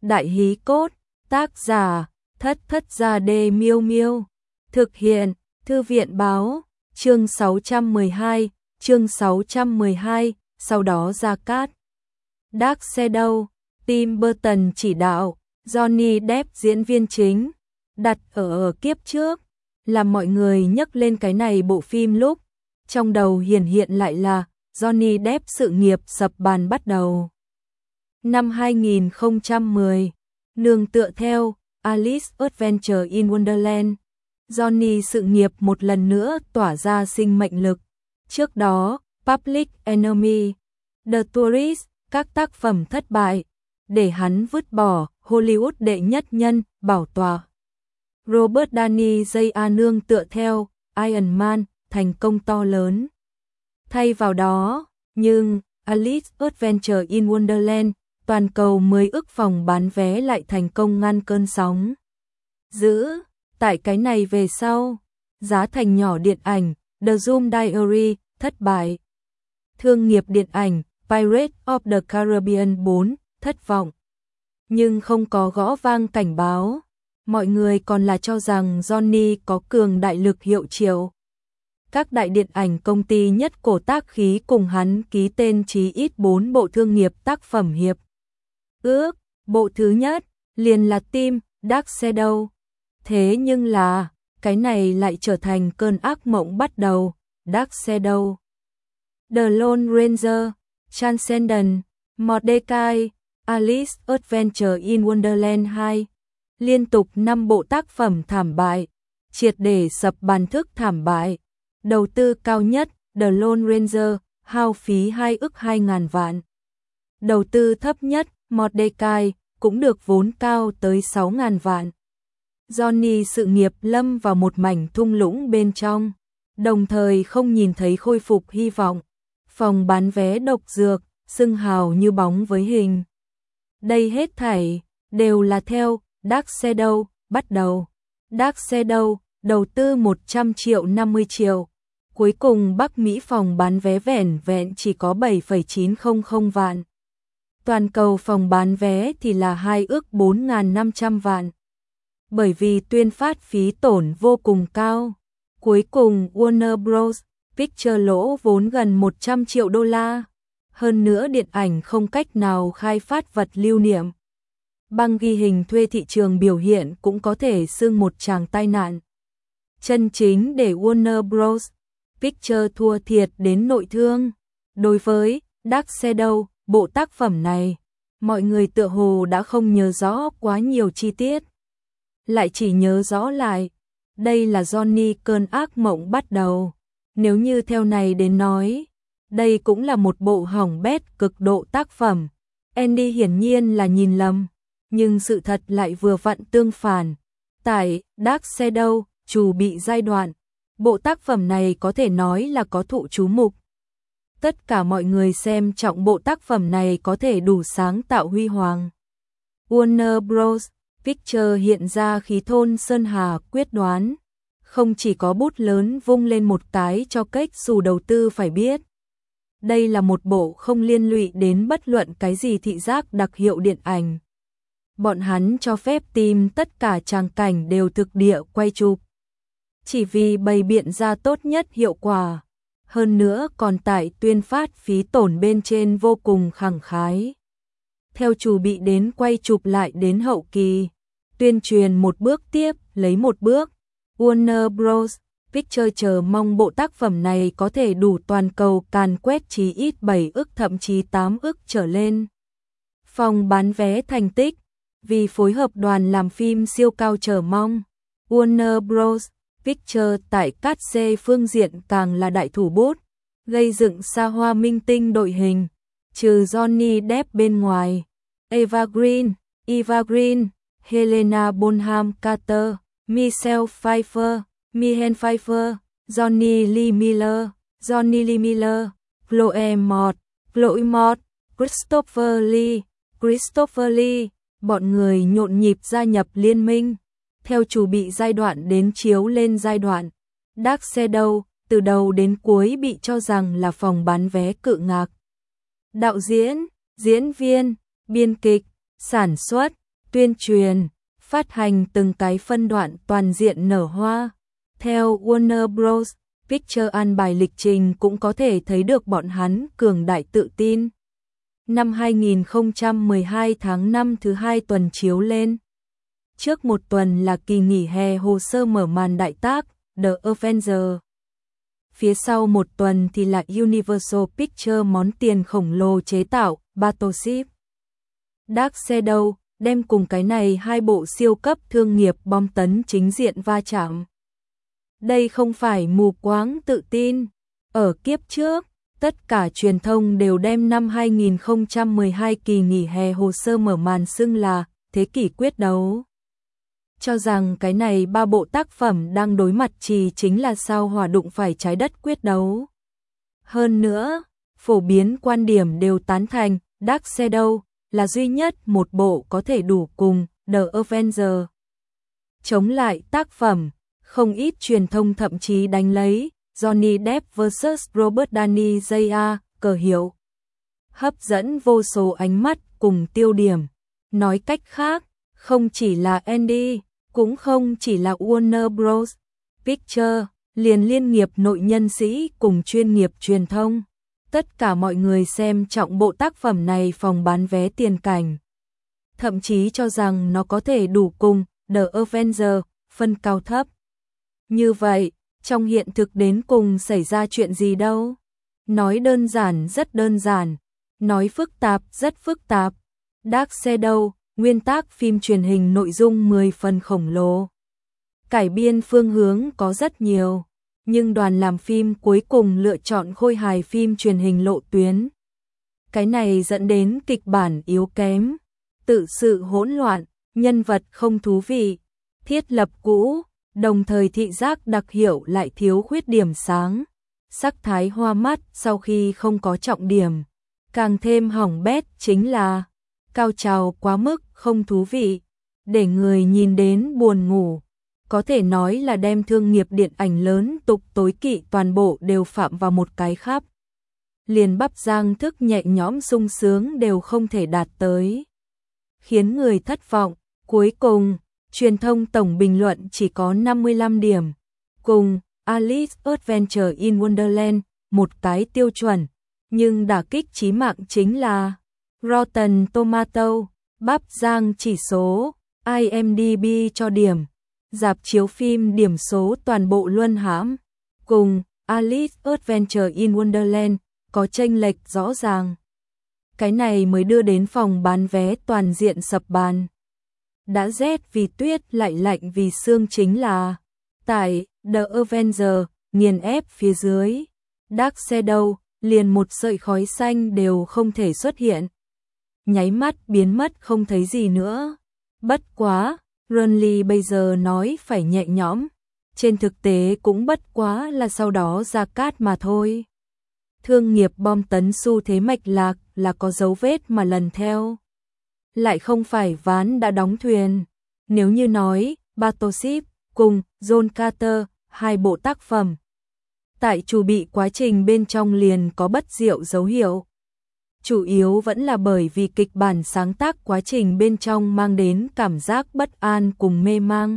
Đại hí cốt, tác giả, Thất Thất Gia Đê Miêu Miêu. Thực hiện, Thư viện báo, chương 612, sau đó Gia Cát. Dark Shadow, Tim Burton chỉ đạo, Johnny Depp diễn viên chính. Đặt ở kiếp trước, làm mọi người nhắc lên cái này bộ phim lúc, trong đầu hiện lại là Johnny Depp sự nghiệp sập bàn bắt đầu. Năm 2010, nương tựa theo Alice Adventure in Wonderland, Johnny sự nghiệp một lần nữa tỏa ra sinh mệnh lực. Trước đó, Public Enemy, The Tourist, các tác phẩm thất bại, để hắn vứt bỏ Hollywood đệ nhất nhân, bảo tọa. Robert Downey Jr. nương tựa theo Iron Man, thành công to lớn. Thay vào đó, nhưng Alice Adventure in Wonderland, toàn cầu 10 ức phòng bán vé lại thành công ngăn cơn sóng dữ. Tại cái này về sau, giá thành nhỏ điện ảnh The Zoom Diary thất bại. Thương nghiệp điện ảnh Pirates of the Caribbean 4 thất vọng. Nhưng không có gõ vang cảnh báo, mọi người còn là cho rằng Johnny có cường đại lực hiệu triệu. Các đại điện ảnh công ty nhất cổ tác khí cùng hắn ký tên chí ít 4 bộ thương nghiệp tác phẩm hiệp ước. Bộ thứ nhất liền là Tim, Dark Shadow. Thế nhưng là, cái này lại trở thành cơn ác mộng bắt đầu. Dark Shadow, The Lone Ranger, Transcendence, Mordecai, Alice Adventure in Wonderland 2. Liên tục 5 bộ tác phẩm thảm bại, triệt để sập bàn thức thảm bại. Đầu tư cao nhất, The Lone Ranger, hao phí 2 ức 2.000 vạn. Đầu tư thấp nhất, Mordecai, cũng được vốn cao tới 6.000 vạn. Johnny sự nghiệp lâm vào một mảnh thung lũng bên trong, đồng thời không nhìn thấy khôi phục hy vọng. Phòng bán vé độc dược, xưng hào như bóng với hình. Đây hết thảy, đều là theo Dark Shadow bắt đầu. Dark Shadow, đầu tư 100 triệu 50 triệu. Cuối cùng Bắc Mỹ phòng bán vé vẻn vẹn chỉ có 7,900 vạn. Toàn cầu phòng bán vé thì là 2 ức 4.500 vạn. Bởi vì tuyên phát phí tổn vô cùng cao, cuối cùng Warner Bros. Pictures lỗ vốn gần 100 triệu đô la. Hơn nữa điện ảnh không cách nào khai phát vật lưu niệm. Băng ghi hình thuê thị trường biểu hiện cũng có thể xưng một tràng tai nạn. Chân chính để Warner Bros. Pictures thua thiệt đến nội thương. Đối với Dark Shadow, bộ tác phẩm này, mọi người tựa hồ đã không nhớ rõ quá nhiều chi tiết. Lại chỉ nhớ rõ lại, đây là Johnny cơn ác mộng bắt đầu. Nếu như theo này đến nói, đây cũng là một bộ hỏng bét cực độ tác phẩm. Andy hiển nhiên là nhìn lầm, nhưng sự thật lại vừa vặn tương phản. Tại Dark Shadow, chủ bị giai đoạn, bộ tác phẩm này có thể nói là có thụ chú mục. Tất cả mọi người xem trọng bộ tác phẩm này có thể đủ sáng tạo huy hoàng. Warner Bros. Pictures hiện ra khí thôn sơn hà quyết đoán. Không chỉ có bút lớn vung lên một cái cho cách dù đầu tư phải biết. Đây là một bộ không liên lụy đến bất luận cái gì thị giác đặc hiệu điện ảnh. Bọn hắn cho phép tìm tất cả tràng cảnh đều thực địa quay chụp. Chỉ vì bày biện ra tốt nhất hiệu quả. Hơn nữa còn tại tuyên phát phí tổn bên trên vô cùng khẳng khái. Theo chủ bị đến quay chụp lại đến hậu kỳ. Tuyên truyền một bước tiếp lấy một bước. Warner Bros. Pictures chờ mong bộ tác phẩm này có thể đủ toàn cầu càn quét chí ít 7 ức thậm chí 8 ức trở lên. Phòng bán vé thành tích, vì phối hợp đoàn làm phim siêu cao chờ mong. Warner Bros. Pictures tại cát xê phương diện càng là đại thủ bút, gây dựng xa hoa minh tinh đội hình, trừ Johnny Depp bên ngoài. Eva Green, Helena Bonham Carter, Michelle Pfeiffer, Michael Pfeiffer, Johnny Lee Miller, Chloe Moretz, Christopher Lee, bọn người nhộn nhịp gia nhập liên minh. Theo chủ bị giai đoạn đến chiếu lên giai đoạn, Dark Shadow từ đầu đến cuối bị cho rằng là phòng bán vé cự ngạc. Đạo diễn, diễn viên, biên kịch, sản xuất, tuyên truyền, phát hành từng cái phân đoạn toàn diện nở hoa. Theo Warner Bros. Pictures an bài lịch trình cũng có thể thấy được bọn hắn cường đại tự tin. Năm 2012 tháng 5 thứ 2 tuần chiếu lên. Trước một tuần là kỳ nghỉ hè hồ sơ mở màn đại tác, The Avengers. Phía sau một tuần thì là Universal Pictures món tiền khổng lồ chế tạo, Battleship. Dark Shadow, đem cùng cái này hai bộ siêu cấp thương nghiệp bom tấn chính diện va chạm. Đây không phải mù quáng tự tin. Ở kiếp trước, tất cả truyền thông đều đem năm 2012 kỳ nghỉ hè hồ sơ mở màn xưng là thế kỷ quyết đấu. Cho rằng cái này ba bộ tác phẩm đang đối mặt chính là sao hỏa đụng phải trái đất quyết đấu. Hơn nữa, phổ biến quan điểm đều tán thành Dark Shadow là duy nhất một bộ có thể đủ cùng The Avengers chống lại tác phẩm. Không ít truyền thông thậm chí đánh lấy Johnny Depp vs Robert Downey Jr. cờ hiệu, hấp dẫn vô số ánh mắt cùng tiêu điểm. Nói cách khác, không chỉ là Andy, cũng không chỉ là Warner Bros. Pictures, liền liên nghiệp nội nhân sĩ cùng chuyên nghiệp truyền thông. Tất cả mọi người xem trọng bộ tác phẩm này phòng bán vé tiền cảnh. Thậm chí cho rằng nó có thể đủ cùng The Avengers phân cao thấp. Như vậy, trong hiện thực đến cùng xảy ra chuyện gì đâu? Nói đơn giản rất đơn giản, nói phức tạp rất phức tạp. Dark Shadow, nguyên tác phim truyền hình nội dung 10 phần khổng lồ. Cải biên phương hướng có rất nhiều, nhưng đoàn làm phim cuối cùng lựa chọn khôi hài phim truyền hình lộ tuyến. Cái này dẫn đến kịch bản yếu kém, tự sự hỗn loạn, nhân vật không thú vị, thiết lập cũ. Đồng thời thị giác đặc hiệu lại thiếu khuyết điểm sáng, sắc thái hoa mắt sau khi không có trọng điểm. Càng thêm hỏng bét chính là cao trào quá mức không thú vị, để người nhìn đến buồn ngủ. Có thể nói là đem thương nghiệp điện ảnh lớn tục tối kỵ toàn bộ đều phạm vào một cái khắp. Liền bắp giang thức nhẹ nhõm sung sướng đều không thể đạt tới. Khiến người thất vọng, cuối cùng truyền thông tổng bình luận chỉ có 55 điểm, cùng Alice Adventure in Wonderland, một cái tiêu chuẩn, nhưng đả kích chí mạng chính là Rotten Tomato, bắp giang chỉ số, IMDb cho điểm, rạp chiếu phim điểm số toàn bộ luân hãm, cùng Alice Adventure in Wonderland có chênh lệch rõ ràng. Cái này mới đưa đến phòng bán vé toàn diện sập bàn. Đã rét vì tuyết lại lạnh vì sương chính là tại The Avengers nghiền ép phía dưới. Dark Shadow liền một sợi khói xanh đều không thể xuất hiện. Nháy mắt biến mất không thấy gì nữa. Bất quá, Ronly bây giờ nói phải nhẹ nhõm. Trên thực tế cũng bất quá là sau đó ra cát mà thôi. Thương nghiệp bom tấn xu thế mạch lạc là có dấu vết mà lần theo. Lại không phải ván đã đóng thuyền. Nếu như nói, Battleship cùng John Carter, hai bộ tác phẩm. Tại chủ bị quá trình bên trong liền có bất diệu dấu hiệu. Chủ yếu vẫn là bởi vì kịch bản sáng tác quá trình bên trong mang đến cảm giác bất an cùng mê mang.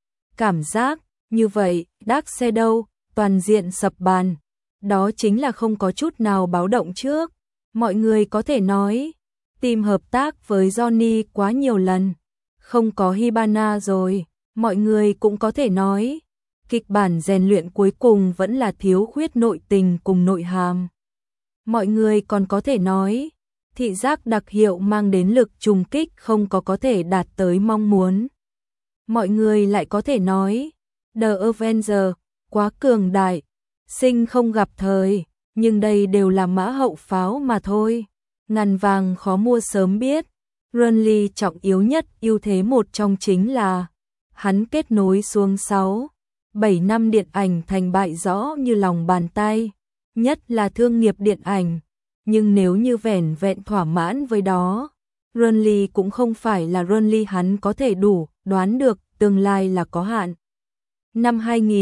Cảm giác như vậy, Dark Shadow, toàn diện sập bàn. Đó chính là không có chút nào báo động trước. Mọi người có thể nói, tìm hợp tác với Johnny quá nhiều lần. Không có Hibana rồi, mọi người cũng có thể nói. Kịch bản rèn luyện cuối cùng vẫn là thiếu khuyết nội tình cùng nội hàm. Mọi người còn có thể nói, thị giác đặc hiệu mang đến lực trùng kích không có thể đạt tới mong muốn. Mọi người lại có thể nói, The Avengers quá cường đại, sinh không gặp thời, nhưng đây đều là mã hậu pháo mà thôi. Ngàn vàng khó mua sớm biết. Ronly trọng yếu nhất ưu thế một trong chính là hắn kết nối xuống 6-7 năm điện ảnh thành bại rõ như lòng bàn tay, nhất là thương nghiệp điện ảnh. Nhưng nếu như vẻn vẹn thỏa mãn với đó, Ronly cũng không phải là Ronly, hắn có thể đủ đoán được tương lai là có hạn. Năm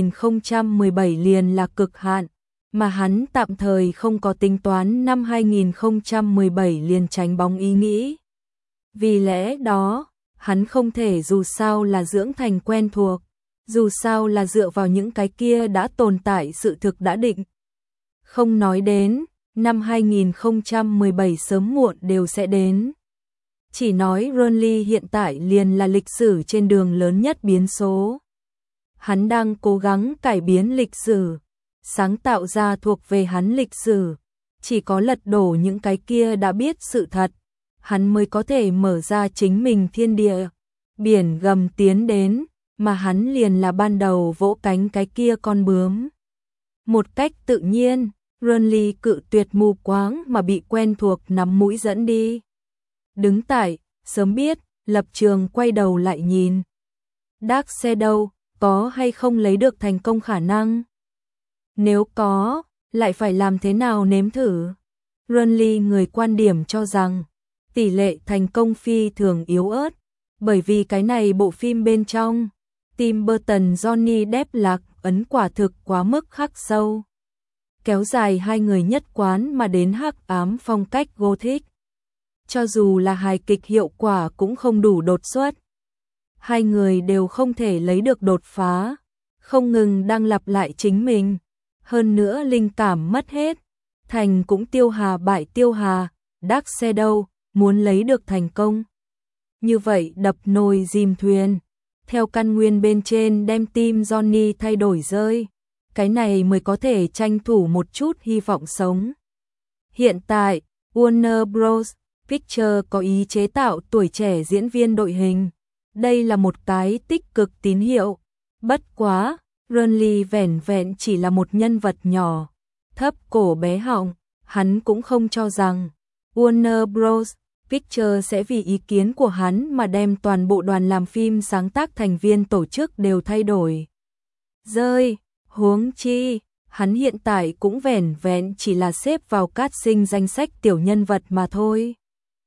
2017 liền là cực hạn, mà hắn tạm thời không có tính toán năm 2017 liền tránh bóng ý nghĩ. Vì lẽ đó, hắn không thể, dù sao là dưỡng thành quen thuộc, dù sao là dựa vào những cái kia đã tồn tại, sự thực đã định. Không nói đến, năm 2017 sớm muộn đều sẽ đến. Chỉ nói Burnley hiện tại liền là lịch sử trên đường lớn nhất biến số. Hắn đang cố gắng cải biến lịch sử, sáng tạo ra thuộc về hắn lịch sử. Chỉ có lật đổ những cái kia đã biết sự thật, hắn mới có thể mở ra chính mình thiên địa, biển gầm tiến đến, mà hắn liền là ban đầu vỗ cánh cái kia con bướm. Một cách tự nhiên, Burnley cự tuyệt mù quáng mà bị quen thuộc nắm mũi dẫn đi. Đứng tại, sớm biết, lập trường quay đầu lại nhìn. Dark Shadow, có hay không lấy được thành công khả năng? Nếu có, lại phải làm thế nào nếm thử? Burnley người quan điểm cho rằng, tỷ lệ thành công phi thường yếu ớt, bởi vì cái này bộ phim bên trong, Tim Burton Johnny Depp lạc ấn quả thực quá mức khắc sâu. Kéo dài hai người nhất quán mà đến hắc ám phong cách Gothic. Cho dù là hài kịch hiệu quả cũng không đủ đột xuất. Hai người đều không thể lấy được đột phá, không ngừng đang lặp lại chính mình. Hơn nữa linh cảm mất hết, thành cũng tiêu hà bại tiêu hà, Dark Shadow muốn lấy được thành công. Như vậy đập nồi dìm thuyền, theo căn nguyên bên trên đem tim Johnny thay đổi rơi. Cái này mới có thể tranh thủ một chút hy vọng sống. Hiện tại, Warner Bros. Pictures có ý chế tạo tuổi trẻ diễn viên đội hình. Đây là một cái tích cực tín hiệu. Bất quá, Burnley vẻn vẹn chỉ là một nhân vật nhỏ, thấp cổ bé họng, hắn cũng không cho rằng Warner Bros. Pictures sẽ vì ý kiến của hắn mà đem toàn bộ đoàn làm phim sáng tác thành viên tổ chức đều thay đổi. Rơi, huống chi, hắn hiện tại cũng vẻn vẹn chỉ là xếp vào casting danh sách tiểu nhân vật mà thôi.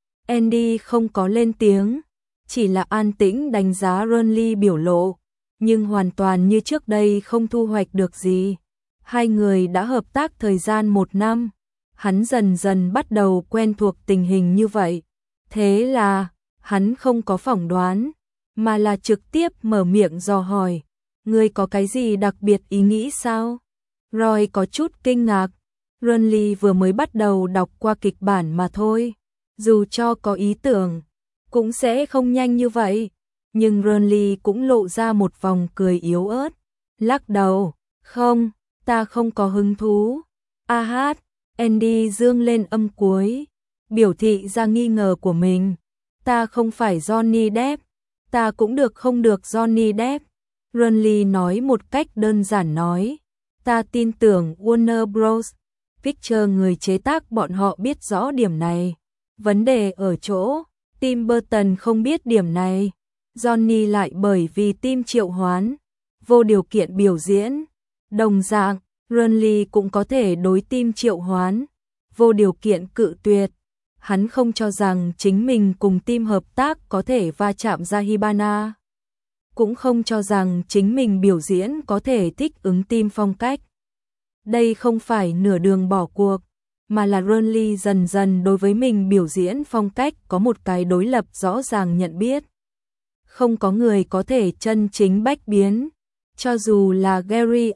Andy không có lên tiếng, chỉ là an tĩnh đánh giá Burnley biểu lộ, nhưng hoàn toàn như trước đây không thu hoạch được gì. Hai người đã hợp tác thời gian 1 năm, hắn dần dần bắt đầu quen thuộc tình hình như vậy. Thế là, hắn không có phỏng đoán, mà là trực tiếp mở miệng dò hỏi, ngươi có cái gì đặc biệt ý nghĩ sao? Roy có chút kinh ngạc, Burnley vừa mới bắt đầu đọc qua kịch bản mà thôi, dù cho có ý tưởng, cũng sẽ không nhanh như vậy. Nhưng Burnley cũng lộ ra một vòng cười yếu ớt, lắc đầu, không, ta không có hứng thú. A hát, Andy dương lên âm cuối, biểu thị ra nghi ngờ của mình. Ta không phải Johnny Depp, ta cũng được không được Johnny Depp. Burnley nói một cách đơn giản nói, ta tin tưởng Warner Bros. Pictures người chế tác bọn họ biết rõ điểm này. Vấn đề ở chỗ, Tim Burton không biết điểm này. Johnny lại bởi vì tim triệu hoán, vô điều kiện biểu diễn. Đồng dạng, Burnley cũng có thể đối tim triệu hoán, vô điều kiện cự tuyệt. Hắn không cho rằng chính mình cùng tim hợp tác có thể va chạm ra Hibana. Cũng không cho rằng chính mình biểu diễn có thể thích ứng tim phong cách. Đây không phải nửa đường bỏ cuộc, mà là Burnley dần dần đối với mình biểu diễn phong cách có một cái đối lập rõ ràng nhận biết. Không có người có thể chân chính bách biến, cho dù là Gary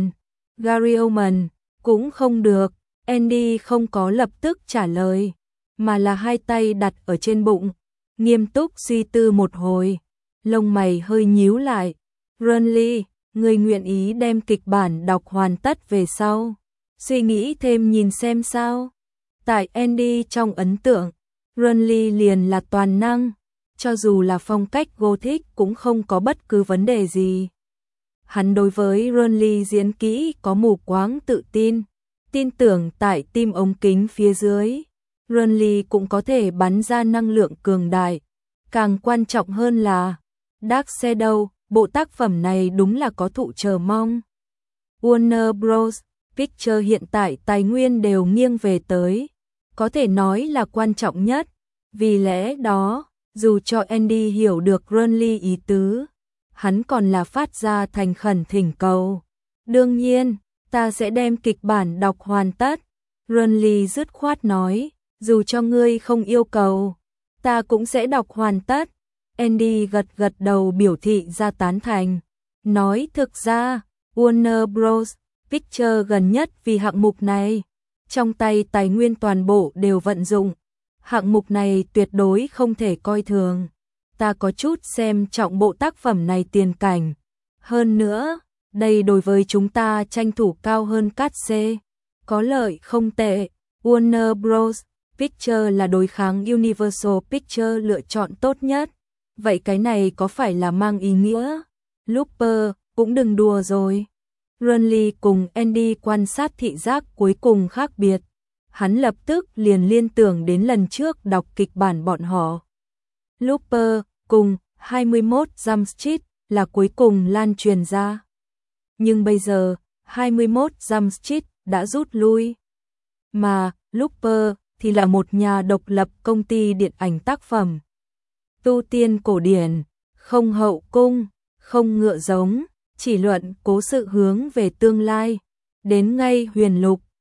Oldman cũng không được. Andy không có lập tức trả lời, mà là hai tay đặt ở trên bụng, nghiêm túc suy tư một hồi, lông mày hơi nhíu lại. Burnley, người nguyện ý đem kịch bản đọc hoàn tất về sau, suy nghĩ thêm nhìn xem sao? Tại Andy trong ấn tượng, Burnley liền là toàn năng, cho dù là phong cách Gothic cũng không có bất cứ vấn đề gì. Hắn đối với Burnley diễn kỹ có mù quáng tự tin tưởng tại tim ống kính phía dưới, Burnley cũng có thể bắn ra năng lượng cường đại. Càng quan trọng hơn là, Dark Shadow, bộ tác phẩm này đúng là có thụ chờ mong. Warner Bros. Pictures hiện tại tài nguyên đều nghiêng về tới, có thể nói là quan trọng nhất. Vì lẽ đó, dù cho Andy hiểu được Burnley ý tứ, hắn còn là phát ra thành khẩn thỉnh cầu. Đương nhiên, ta sẽ đem kịch bản đọc hoàn tất. Burnley dứt khoát nói, dù cho ngươi không yêu cầu, ta cũng sẽ đọc hoàn tất. Andy gật gật đầu biểu thị ra tán thành. Nói thực ra, Warner Bros. Pictures gần nhất vì hạng mục này. Trong tay tài nguyên toàn bộ đều vận dụng. Hạng mục này tuyệt đối không thể coi thường. Ta có chút xem trọng bộ tác phẩm này tiền cảnh. Hơn nữa, đây đối với chúng ta tranh thủ cao hơn cát xê. Có lợi không tệ. Warner Bros. Pictures là đối kháng Universal Pictures lựa chọn tốt nhất. Vậy cái này có phải là mang ý nghĩa? Looper, cũng đừng đùa rồi. Runley cùng Andy quan sát thị giác cuối cùng khác biệt. Hắn lập tức liền liên tưởng đến lần trước đọc kịch bản bọn họ. Looper cùng 21 Jump Street là cuối cùng lan truyền ra. Nhưng bây giờ, 21 Jump Street đã rút lui. Mà, Looper thì là một nhà độc lập công ty điện ảnh tác phẩm. Tu tiên cổ điển, không hậu cung, không ngựa giống, chỉ luận cố sự hướng về tương lai. Đến ngay huyền lục,